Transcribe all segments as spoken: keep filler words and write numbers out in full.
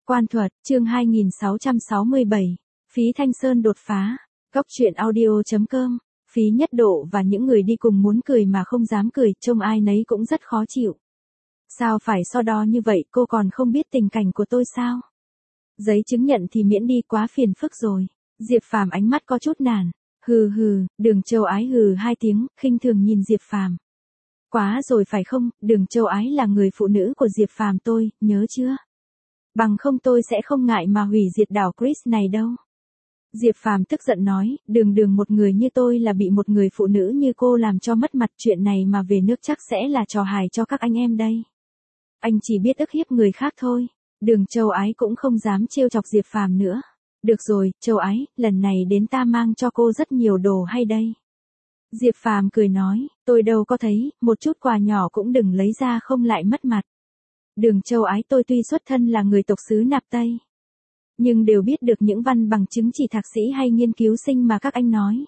Quan thuật, chương hai nghìn sáu trăm sáu mươi bảy, Phí Thanh Sơn đột phá. Góc truyện audio chấm com, Phí Nhất Độ và những người đi cùng muốn cười mà không dám cười, trông ai nấy cũng rất khó chịu. Sao phải so đo như vậy, cô còn không biết tình cảnh của tôi sao? Giấy chứng nhận thì miễn đi, quá phiền phức rồi. Diệp Phàm ánh mắt có chút nản. Hừ hừ, Đường Châu Ái hừ hai tiếng, khinh thường nhìn Diệp Phàm. Quá rồi phải không, Đường Châu Ái là người phụ nữ của Diệp Phàm tôi, nhớ chưa? Bằng không tôi sẽ không ngại mà hủy diệt đảo Chris này đâu. Diệp Phàm tức giận nói, đường đường một người như tôi là bị một người phụ nữ như cô làm cho mất mặt, chuyện này mà về nước chắc sẽ là trò hài cho các anh em đây. Anh chỉ biết ức hiếp người khác thôi. Đường Châu Ái cũng không dám trêu chọc Diệp Phàm nữa. Được rồi, Châu Ái, lần này đến ta mang cho cô rất nhiều đồ hay đây. Diệp Phàm cười nói, tôi đâu có thấy, một chút quà nhỏ cũng đừng lấy ra không lại mất mặt. Đường Châu Ái, tôi tuy xuất thân là người tộc xứ Nạp Tây, nhưng đều biết được những văn bằng chứng chỉ thạc sĩ hay nghiên cứu sinh mà các anh nói.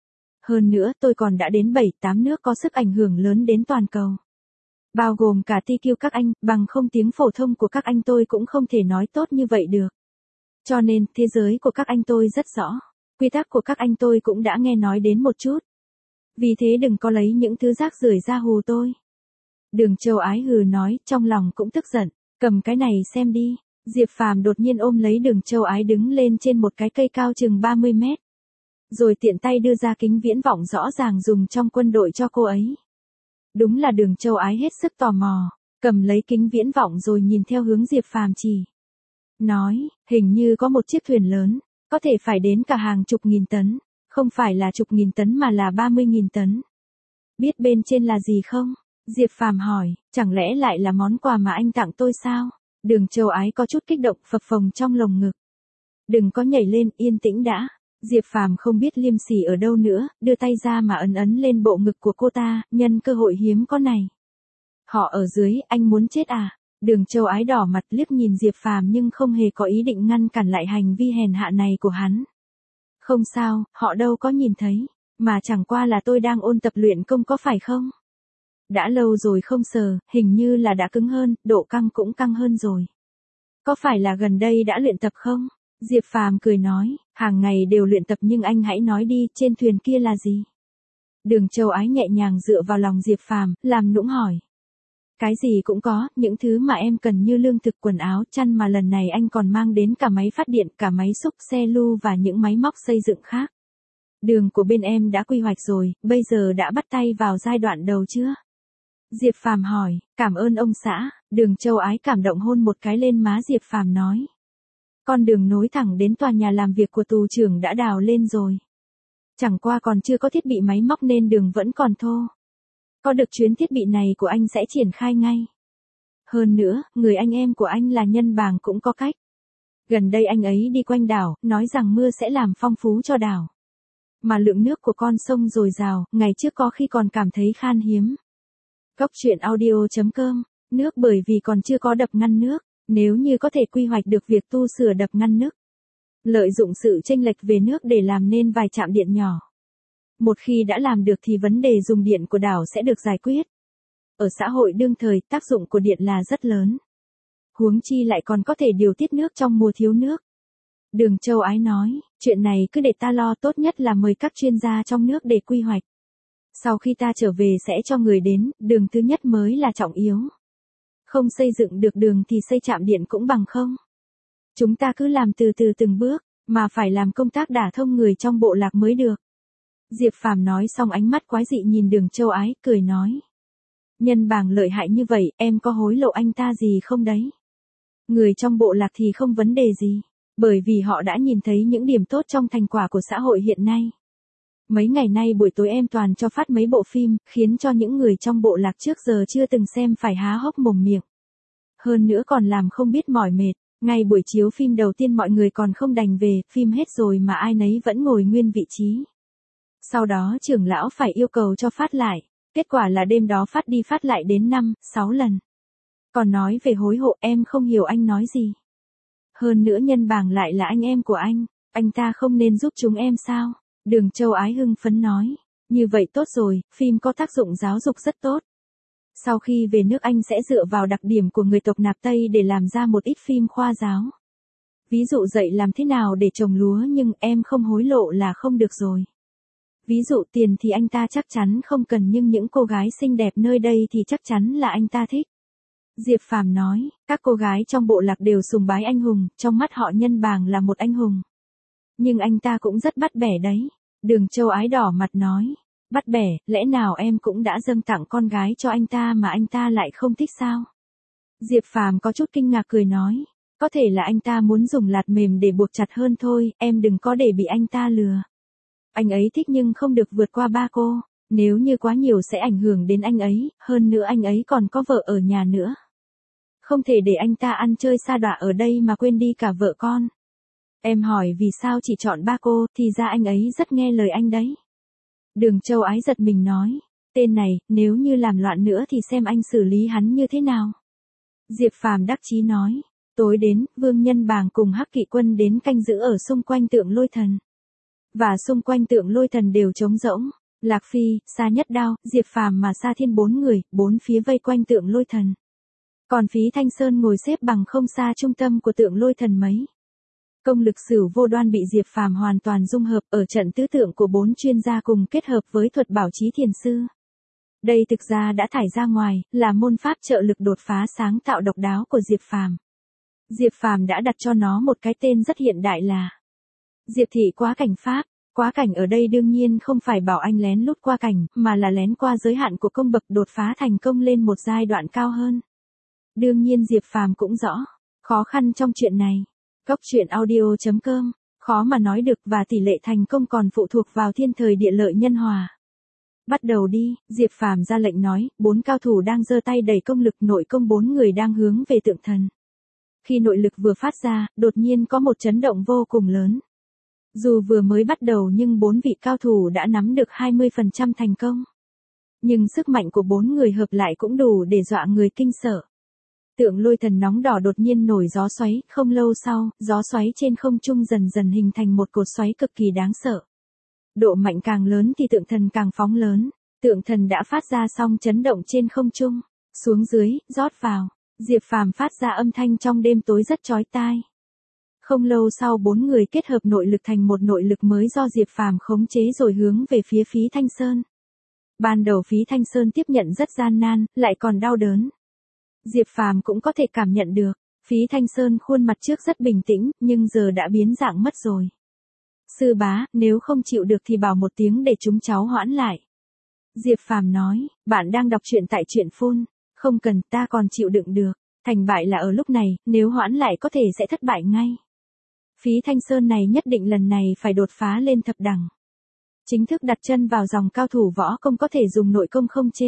Hơn nữa tôi còn đã đến bảy tám nước có sức ảnh hưởng lớn đến toàn cầu. Bao gồm cả tê quy các anh, bằng không tiếng phổ thông của các anh tôi cũng không thể nói tốt như vậy được. Cho nên, thế giới của các anh tôi rất rõ. Quy tắc của các anh tôi cũng đã nghe nói đến một chút. Vì thế đừng có lấy những thứ rác rưởi ra hù tôi. Đường Châu Ái hừ nói, trong lòng cũng tức giận. Cầm cái này xem đi. Diệp Phàm đột nhiên ôm lấy Đường Châu Ái đứng lên trên một cái cây cao chừng ba mươi mét. Rồi tiện tay đưa ra kính viễn vọng rõ ràng dùng trong quân đội cho cô ấy. Đúng là Đường Châu Ái hết sức tò mò. Cầm lấy kính viễn vọng rồi nhìn theo hướng Diệp Phàm chỉ. Nói, hình như có một chiếc thuyền lớn. Có thể phải đến cả hàng chục nghìn tấn. Không phải là chục nghìn tấn mà là ba mươi nghìn tấn. Biết bên trên là gì không? Diệp Phàm hỏi, chẳng lẽ lại là món quà mà anh tặng tôi sao? Đường Châu Ái có chút kích động phập phồng trong lồng ngực. Đừng có nhảy lên, yên tĩnh đã. Diệp Phàm không biết liêm sỉ ở đâu nữa, đưa tay ra mà ấn ấn lên bộ ngực của cô ta, nhân cơ hội hiếm có này. Họ ở dưới, anh muốn chết à? Đường Châu Ái đỏ mặt liếc nhìn Diệp Phàm nhưng không hề có ý định ngăn cản lại hành vi hèn hạ này của hắn. Không sao, họ đâu có nhìn thấy, mà chẳng qua là tôi đang ôn tập luyện công có phải không? Đã lâu rồi không sờ, hình như là đã cứng hơn, độ căng cũng căng hơn rồi. Có phải là gần đây đã luyện tập không? Diệp Phàm cười nói, hàng ngày đều luyện tập nhưng anh hãy nói đi, trên thuyền kia là gì? Đường Châu Ái nhẹ nhàng dựa vào lòng Diệp Phàm, làm nũng hỏi. Cái gì cũng có, những thứ mà em cần như lương thực, quần áo, chăn mà lần này anh còn mang đến cả máy phát điện, cả máy xúc, xe lu và những máy móc xây dựng khác. Đường của bên em đã quy hoạch rồi, bây giờ đã bắt tay vào giai đoạn đầu chưa? Diệp Phàm hỏi, cảm ơn ông xã. Đường Châu Ái cảm động hôn một cái lên má Diệp Phàm nói. Con đường nối thẳng đến tòa nhà làm việc của tù trưởng đã đào lên rồi. Chẳng qua còn chưa có thiết bị máy móc nên đường vẫn còn thô. Có được chuyến thiết bị này của anh sẽ triển khai ngay. Hơn nữa, người anh em của anh là Nhân Bàng cũng có cách. Gần đây anh ấy đi quanh đảo, nói rằng mưa sẽ làm phong phú cho đảo. Mà lượng nước của con sông dồi dào, ngày trước có khi còn cảm thấy khan hiếm. Góc truyện audio chấm com, nước bởi vì còn chưa có đập ngăn nước, nếu như có thể quy hoạch được việc tu sửa đập ngăn nước. Lợi dụng sự chênh lệch về nước để làm nên vài trạm điện nhỏ. Một khi đã làm được thì vấn đề dùng điện của đảo sẽ được giải quyết. Ở xã hội đương thời, tác dụng của điện là rất lớn. Huống chi lại còn có thể điều tiết nước trong mùa thiếu nước. Đường Châu Ái nói, chuyện này cứ để ta lo, tốt nhất là mời các chuyên gia trong nước để quy hoạch. Sau khi ta trở về sẽ cho người đến, đường thứ nhất mới là trọng yếu. Không xây dựng được đường thì xây trạm điện cũng bằng không. Chúng ta cứ làm từ từ từng bước, mà phải làm công tác đả thông người trong bộ lạc mới được. Diệp Phàm nói xong ánh mắt quái dị nhìn Đường Châu Ái, cười nói. Nhân Bàng lợi hại như vậy, em có hối lộ anh ta gì không đấy? Người trong bộ lạc thì không vấn đề gì, bởi vì họ đã nhìn thấy những điểm tốt trong thành quả của xã hội hiện nay. Mấy ngày nay buổi tối em toàn cho phát mấy bộ phim, khiến cho những người trong bộ lạc trước giờ chưa từng xem phải há hốc mồm miệng. Hơn nữa còn làm không biết mỏi mệt, ngay buổi chiếu phim đầu tiên mọi người còn không đành về, phim hết rồi mà ai nấy vẫn ngồi nguyên vị trí. Sau đó trưởng lão phải yêu cầu cho phát lại, kết quả là đêm đó phát đi phát lại đến năm, sáu lần. Còn nói về hối hộ em không hiểu anh nói gì. Hơn nữa Nhân Bàng lại là anh em của anh, anh ta không nên giúp chúng em sao? Đường Châu Ái hưng phấn nói, như vậy tốt rồi, phim có tác dụng giáo dục rất tốt. Sau khi về nước anh sẽ dựa vào đặc điểm của người tộc Nạp Tây để làm ra một ít phim khoa giáo. Ví dụ dạy làm thế nào để trồng lúa nhưng em không hối lộ là không được rồi. Ví dụ tiền thì anh ta chắc chắn không cần nhưng những cô gái xinh đẹp nơi đây thì chắc chắn là anh ta thích. Diệp Phàm nói, các cô gái trong bộ lạc đều sùng bái anh hùng, trong mắt họ Nhân Bàng là một anh hùng. Nhưng anh ta cũng rất bắt bẻ đấy. Đường Châu Ái đỏ mặt nói, bắt bẻ, lẽ nào em cũng đã dâng tặng con gái cho anh ta mà anh ta lại không thích sao? Diệp Phàm có chút kinh ngạc cười nói, có thể là anh ta muốn dùng lạt mềm để buộc chặt hơn thôi, em đừng có để bị anh ta lừa. Anh ấy thích nhưng không được vượt qua ba cô, nếu như quá nhiều sẽ ảnh hưởng đến anh ấy, hơn nữa anh ấy còn có vợ ở nhà nữa. Không thể để anh ta ăn chơi sa đọa ở đây mà quên đi cả vợ con. Em hỏi vì sao chỉ chọn ba cô, thì ra anh ấy rất nghe lời anh đấy. Đường Châu Ái giật mình nói, tên này, nếu như làm loạn nữa thì xem anh xử lý hắn như thế nào. Diệp Phàm đắc chí nói, tối đến, Vương Nhân Bàng cùng Hắc Kỵ quân đến canh giữ ở xung quanh tượng Lôi Thần. Và xung quanh tượng Lôi Thần đều trống rỗng, Lạc Phi, Sa Nhất Đao, Diệp Phàm mà Sa Thiên bốn người, bốn phía vây quanh tượng Lôi Thần. Còn Phí Thanh Sơn ngồi xếp bằng không xa trung tâm của tượng Lôi Thần mấy. Công lực Sửu Vô Đoan bị Diệp Phàm hoàn toàn dung hợp ở trận tứ tượng của bốn chuyên gia cùng kết hợp với thuật bảo trí thiền sư. Đây thực ra đã thải ra ngoài, là môn pháp trợ lực đột phá sáng tạo độc đáo của Diệp Phàm. Diệp Phàm đã đặt cho nó một cái tên rất hiện đại là Diệp Thị Quá Cảnh Pháp. Quá cảnh ở đây đương nhiên không phải bảo anh lén lút qua cảnh, mà là lén qua giới hạn của công bậc đột phá thành công lên một giai đoạn cao hơn. Đương nhiên Diệp Phàm cũng rõ khó khăn trong chuyện này. Cốc truyện audio chấm com, khó mà nói được và tỷ lệ thành công còn phụ thuộc vào thiên thời địa lợi nhân hòa. Bắt đầu đi, Diệp Phàm ra lệnh nói, bốn cao thủ đang giơ tay đẩy công lực, nội công bốn người đang hướng về tượng thần. Khi nội lực vừa phát ra, đột nhiên có một chấn động vô cùng lớn. Dù vừa mới bắt đầu nhưng bốn vị cao thủ đã nắm được hai mươi phần trăm thành công. Nhưng sức mạnh của bốn người hợp lại cũng đủ để dọa người kinh sợ. Tượng Lôi Thần nóng đỏ đột nhiên nổi gió xoáy, không lâu sau, gió xoáy trên không trung dần dần hình thành một cột xoáy cực kỳ đáng sợ. Độ mạnh càng lớn thì tượng thần càng phóng lớn, tượng thần đã phát ra xong chấn động trên không trung, xuống dưới, rót vào, Diệp Phàm phát ra âm thanh trong đêm tối rất chói tai. Không lâu sau bốn người kết hợp nội lực thành một nội lực mới do Diệp Phàm khống chế rồi hướng về phía Phí Thanh Sơn. Ban đầu Phí Thanh Sơn tiếp nhận rất gian nan, lại còn đau đớn. Diệp Phàm cũng có thể cảm nhận được, Phí Thanh Sơn khuôn mặt trước rất bình tĩnh, nhưng giờ đã biến dạng mất rồi. Sư bá, nếu không chịu được thì bảo một tiếng để chúng cháu hoãn lại. Diệp Phàm nói, bạn đang đọc truyện tại truyện phun, không cần, ta còn chịu đựng được, thành bại là ở lúc này, nếu hoãn lại có thể sẽ thất bại ngay. Phí Thanh Sơn này nhất định lần này phải đột phá lên thập đẳng. Chính thức đặt chân vào dòng cao thủ võ công có thể dùng nội công không chế.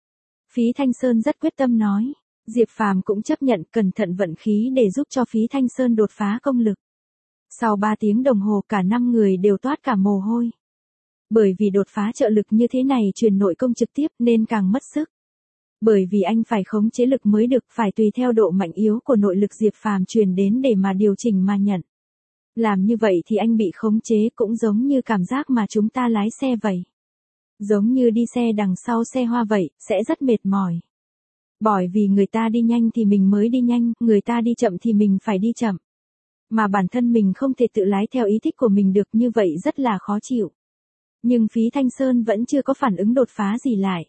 Phí Thanh Sơn rất quyết tâm nói. Diệp Phàm cũng chấp nhận cẩn thận vận khí để giúp cho Phí Thanh Sơn đột phá công lực. Sau ba tiếng đồng hồ cả năm người đều toát cả mồ hôi. Bởi vì đột phá trợ lực như thế này truyền nội công trực tiếp nên càng mất sức. Bởi vì anh phải khống chế lực mới được, phải tùy theo độ mạnh yếu của nội lực Diệp Phàm truyền đến để mà điều chỉnh mà nhận. Làm như vậy thì anh bị khống chế cũng giống như cảm giác mà chúng ta lái xe vậy. Giống như đi xe đằng sau xe hoa vậy, sẽ rất mệt mỏi. Bởi vì người ta đi nhanh thì mình mới đi nhanh, người ta đi chậm thì mình phải đi chậm. Mà bản thân mình không thể tự lái theo ý thích của mình được, như vậy rất là khó chịu. Nhưng Phí Thanh Sơn vẫn chưa có phản ứng đột phá gì lại.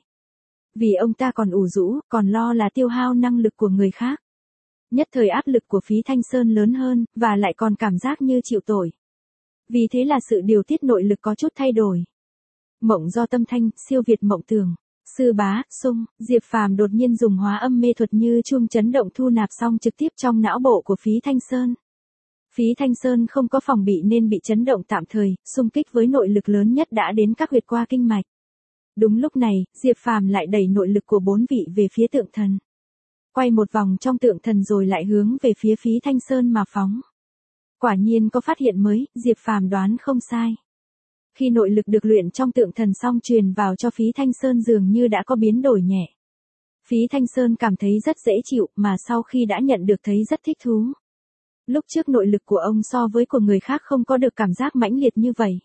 Vì ông ta còn ủ rũ, còn lo là tiêu hao năng lực của người khác. Nhất thời áp lực của Phí Thanh Sơn lớn hơn, và lại còn cảm giác như chịu tội. Vì thế là sự điều tiết nội lực có chút thay đổi. Mộng do tâm thanh, siêu việt mộng tưởng. Sư bá, sung, Diệp Phàm đột nhiên dùng hóa âm mê thuật như chuông chấn động thu nạp xong trực tiếp trong não bộ của Phí Thanh Sơn. Phí Thanh Sơn không có phòng bị nên bị chấn động tạm thời, xung kích với nội lực lớn nhất đã đến các huyệt qua kinh mạch. Đúng lúc này, Diệp Phàm lại đẩy nội lực của bốn vị về phía tượng thần. Quay một vòng trong tượng thần rồi lại hướng về phía Phí Thanh Sơn mà phóng. Quả nhiên có phát hiện mới, Diệp Phàm đoán không sai. Khi nội lực được luyện trong tượng thần xong truyền vào cho Phí Thanh Sơn dường như đã có biến đổi nhẹ. Phí Thanh Sơn cảm thấy rất dễ chịu mà sau khi đã nhận được thấy rất thích thú. Lúc trước nội lực của ông so với của người khác không có được cảm giác mãnh liệt như vậy.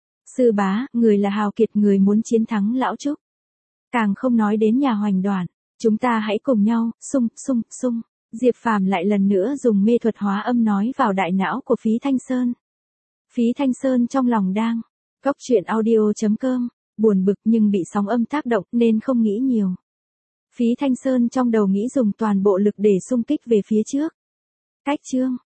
Sư bá, người là hào kiệt, người muốn chiến thắng lão Trúc. Càng không nói đến nhà Hoành Đoàn. Chúng ta hãy cùng nhau, sung, sung, sung. Diệp Phàm lại lần nữa dùng mê thuật hóa âm nói vào đại não của Phí Thanh Sơn. Phí Thanh Sơn trong lòng đang, cóc truyện audio chấm com, buồn bực nhưng bị sóng âm tác động nên không nghĩ nhiều. Phí Thanh Sơn trong đầu nghĩ dùng toàn bộ lực để xung kích về phía trước. Cách chương